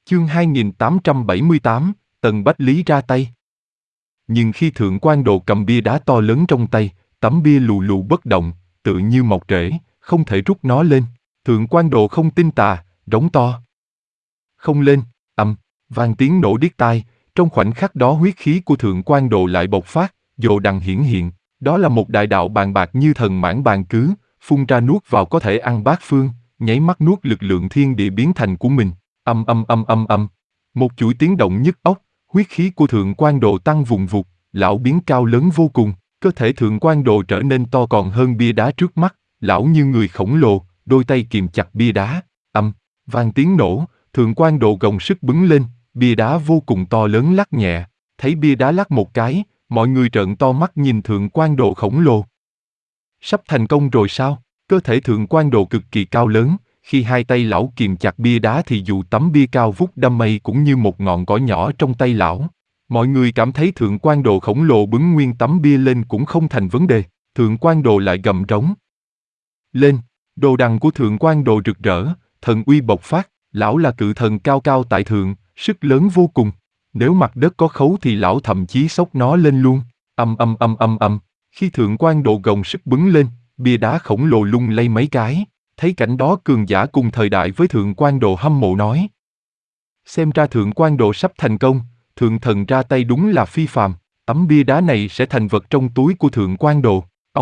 Chương 2878, Tần Bách Lý ra tay. Nhưng khi Thượng Quan Độ cầm bia đá to lớn trong tay, tấm bia lù lù bất động, tự như mọc rễ, không thể rút nó lên. Thượng Quan Độ không tin tà, rống to. Không lên, vang tiếng nổ điếc tai, trong khoảnh khắc đó huyết khí của Thượng Quan Độ lại bộc phát, dồ đằng hiển hiện, đó là một đại đạo bàn bạc như thần mãn bàn cứ, phun ra nuốt vào có thể ăn bát phương, nháy mắt nuốt lực lượng thiên địa biến thành của mình. Một chuỗi tiếng động nhức óc, huyết khí của Thượng Quan Độ tăng vùng vụt, lão biến cao lớn vô cùng, cơ thể Thượng Quan Độ trở nên to còn hơn bia đá trước mắt, lão như người khổng lồ, đôi tay kìm chặt bia đá. Vang tiếng nổ, Thượng Quan Độ gồng sức bứng lên, bia đá vô cùng to lớn lắc nhẹ, thấy bia đá lắc một cái, mọi người trợn to mắt nhìn Thượng Quan Độ khổng lồ. Sắp thành công rồi sao? Cơ thể Thượng Quan Độ cực kỳ cao lớn, khi hai tay lão kìm chặt bia đá thì dù tấm bia cao vút đâm mây cũng như một ngọn cỏ nhỏ trong tay lão. Mọi người cảm thấy Thượng Quan Độ khổng lồ bứng nguyên tấm bia lên cũng không thành vấn đề, Thượng Quan Độ lại gầm rống. Lên, đồ đằng của Thượng Quan Độ rực rỡ, thần uy bộc phát, lão là cự thần cao cao tại thượng, sức lớn vô cùng. Nếu mặt đất có khấu thì lão thậm chí xốc nó lên luôn. Khi Thượng Quan Độ gồng sức bứng lên, bia đá khổng lồ lung lay mấy cái. Thấy cảnh đó cường giả cùng thời đại với Thượng Quan Độ hâm mộ nói. Xem ra Thượng Quan Độ sắp thành công, Thượng thần ra tay đúng là phi phàm, tấm bia đá này sẽ thành vật trong túi của Thượng Quan Độ.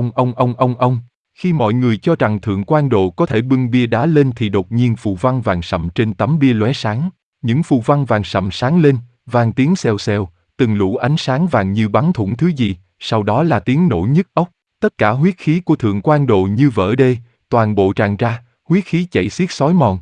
Khi mọi người cho rằng Thượng Quan Độ có thể bưng bia đá lên thì đột nhiên phù văn vàng sậm trên tấm bia lóe sáng. Những phù văn vàng sậm sáng lên, vang tiếng xèo xèo, từng lũ ánh sáng vàng như bắn thủng thứ gì, sau đó là tiếng nổ nhức óc. Tất cả huyết khí của Thượng Quan Độ như vỡ đê, toàn bộ tràn ra, huyết khí chảy xiết xói mòn.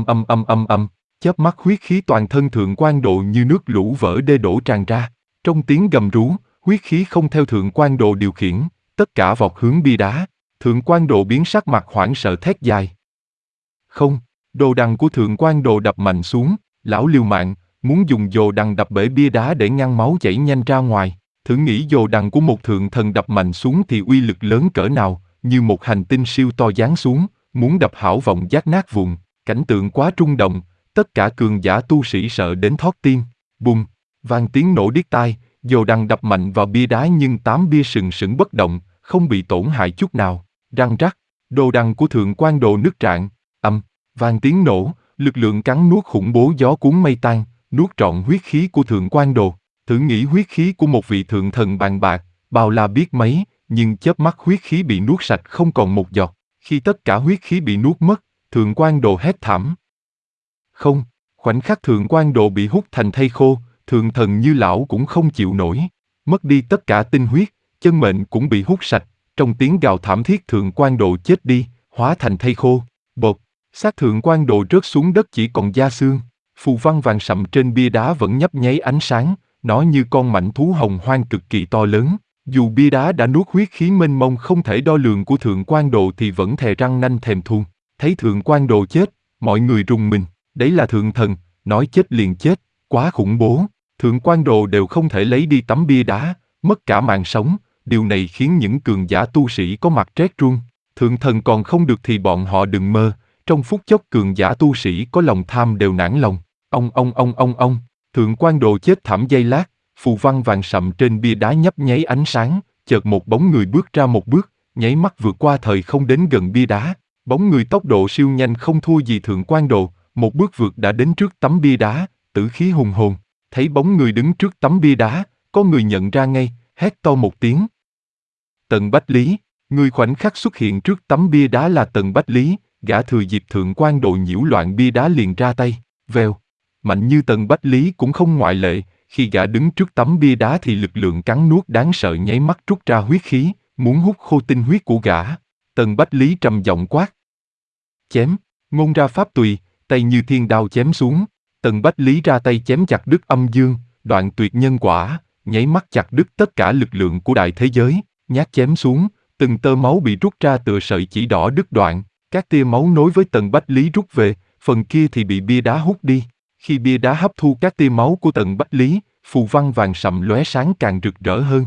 Chớp mắt huyết khí toàn thân Thượng Quan Độ như nước lũ vỡ đê đổ tràn ra. Trong tiếng gầm rú, huyết khí không theo Thượng Quan Độ điều khiển, tất cả vọt hướng bia đá. Thượng Quan Độ biến sắc mặt hoảng sợ thét dài. Không, đồ đằng của Thượng Quan Độ đập mạnh xuống, lão liều mạng, muốn dùng dồ đằng đập bể bia đá để ngăn máu chảy nhanh ra ngoài. Thử nghĩ dồ đằng của một thượng thần đập mạnh xuống thì uy lực lớn cỡ nào, như một hành tinh siêu to giáng xuống, muốn đập hảo vọng giác nát vụn, cảnh tượng quá rung động, tất cả cường giả tu sĩ sợ đến thót tim. Bùng, vang tiếng nổ điếc tai, dồ đằng đập mạnh vào bia đá nhưng tám bia sừng sững bất động, không bị tổn hại chút nào. Răng rắc, đồ đằng của Thượng Quan Độ nứt rạn. Vang tiếng nổ, lực lượng cắn nuốt khủng bố gió cuốn mây tan, nuốt trọn huyết khí của Thượng Quan Độ. Thử nghĩ huyết khí của một vị thượng thần bàn bạc, bao la biết mấy, nhưng chớp mắt huyết khí bị nuốt sạch không còn một giọt. Khi tất cả huyết khí bị nuốt mất, Thượng Quan Độ hét thảm. Không, khoảnh khắc Thượng Quan Độ bị hút thành thây khô, thượng thần như lão cũng không chịu nổi. Mất đi tất cả tinh huyết, chân mệnh cũng bị hút sạch. Trong tiếng gào thảm thiết Thượng Quan Độ chết đi, hóa thành thây khô. Bột, xác Thượng Quan Độ rớt xuống đất chỉ còn da xương. Phù văn vàng sậm trên bia đá vẫn nhấp nháy ánh sáng, nó như con mãnh thú hồng hoang cực kỳ to lớn. Dù bia đá đã nuốt huyết khí mênh mông không thể đo lường của Thượng Quan Độ thì vẫn thè răng nanh thèm thuồng. Thấy Thượng Quan Độ chết, mọi người rùng mình. Đấy là thượng thần, nói chết liền chết, quá khủng bố. Thượng Quan Độ đều không thể lấy đi tấm bia đá, mất cả mạng sống. Điều này khiến những cường giả tu sĩ có mặt rét run. Thượng thần còn không được thì bọn họ đừng mơ. Trong phút chốc cường giả tu sĩ có lòng tham đều nản lòng. Thượng Quan Độ chết thảm giây lát, phù văn vàng sậm trên bia đá nhấp nháy ánh sáng, chợt một bóng người bước ra một bước, nháy mắt vượt qua thời không đến gần bia đá. Bóng người tốc độ siêu nhanh không thua gì Thượng Quan Độ, một bước vượt đã đến trước tấm bia đá, tử khí hùng hồn. Thấy bóng người đứng trước tấm bia đá, có người nhận ra ngay, hét to một tiếng. Tần Bách Lý, người khoảnh khắc xuất hiện trước tấm bia đá là Tần Bách Lý, gã thừa dịp Thượng Quan Độ nhiễu loạn bia đá liền ra tay, vèo. Mạnh như Tần Bách Lý cũng không ngoại lệ, khi gã đứng trước tấm bia đá thì lực lượng cắn nuốt đáng sợ nháy mắt trút ra huyết khí, muốn hút khô tinh huyết của gã. Tần Bách Lý trầm giọng quát. Chém, ngôn ra pháp tùy, tay như thiên đao chém xuống. Tần Bách Lý ra tay chém chặt đứt âm dương, đoạn tuyệt nhân quả, nháy mắt chặt đứt tất cả lực lượng của đại thế giới. Nhát chém xuống, từng tơ máu bị rút ra tựa sợi chỉ đỏ đứt đoạn, các tia máu nối với Tần Bách Lý rút về, phần kia thì bị bia đá hút đi. Khi bia đá hấp thu các tia máu của Tần Bách Lý, phù văn vàng sậm lóe sáng càng rực rỡ hơn.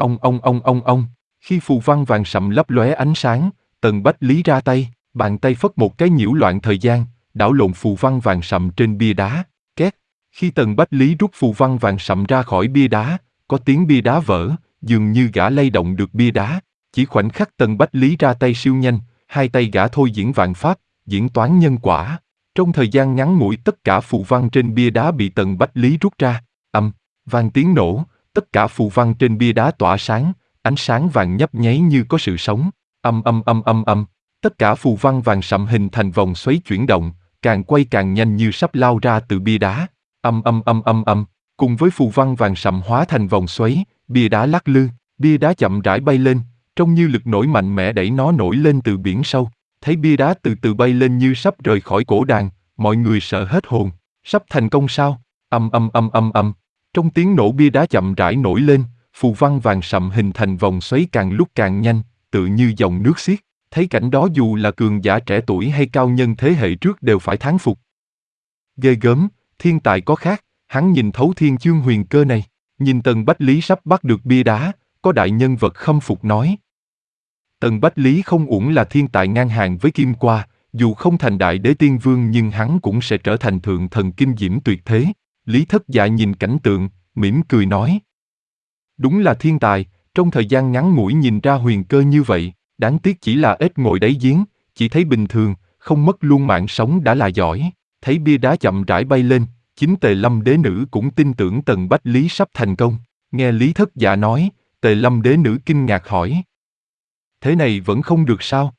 Khi phù văn vàng sậm lấp lóe ánh sáng, Tần Bách Lý ra tay, bàn tay phất một cái nhiễu loạn thời gian, đảo lộn phù văn vàng sậm trên bia đá. Két, Khi Tần Bách Lý rút phù văn vàng sậm ra khỏi bia đá, có tiếng bia đá vỡ, dường như gã lay động được bia đá. Chỉ khoảnh khắc Tần Bách Lý ra tay siêu nhanh, hai tay gã thôi diễn vạn pháp, diễn toán nhân quả. Trong thời gian ngắn ngủi tất cả phù văn trên bia đá bị Tần Bách Lý rút ra. Vang tiếng nổ, tất cả phù văn trên bia đá tỏa sáng, ánh sáng vàng nhấp nháy như có sự sống. Tất cả phù văn vàng sậm hình thành vòng xoáy chuyển động, càng quay càng nhanh như sắp lao ra từ bia đá. Cùng với phù văn vàng sậm hóa thành vòng xoáy, bia đá lắc lư, bia đá chậm rãi bay lên, trông như lực nổi mạnh mẽ đẩy nó nổi lên từ biển sâu. Thấy bia đá từ từ bay lên như sắp rời khỏi cổ đàn, mọi người sợ hết hồn. Sắp thành công sao? Trong tiếng nổ bia đá chậm rãi nổi lên, phù văn vàng sậm hình thành vòng xoáy càng lúc càng nhanh, tự như dòng nước xiết. Thấy cảnh đó dù là cường giả trẻ tuổi hay cao nhân thế hệ trước đều phải thán phục. Ghê gớm, thiên tài có khác, hắn nhìn thấu thiên chương huyền cơ này. Nhìn Tần Bách Lý sắp bắt được bia đá, có đại nhân vật khâm phục nói. Tần Bách Lý không uổng là thiên tài ngang hàng với Kim Qua, dù không thành đại đế tiên vương nhưng hắn cũng sẽ trở thành thượng thần kinh diễm tuyệt thế. Lý Thất Dạ nhìn cảnh tượng, mỉm cười nói. Đúng là thiên tài, trong thời gian ngắn ngủi nhìn ra huyền cơ như vậy, đáng tiếc chỉ là ếch ngồi đáy giếng, chỉ thấy bình thường, không mất luôn mạng sống đã là giỏi. Thấy bia đá chậm rãi bay lên, chính Tề Lâm đế nữ cũng tin tưởng Tần Bách Lý sắp thành công. Nghe Lý Thất Dạ nói, Tề Lâm đế nữ kinh ngạc hỏi. Thế này vẫn không được sao?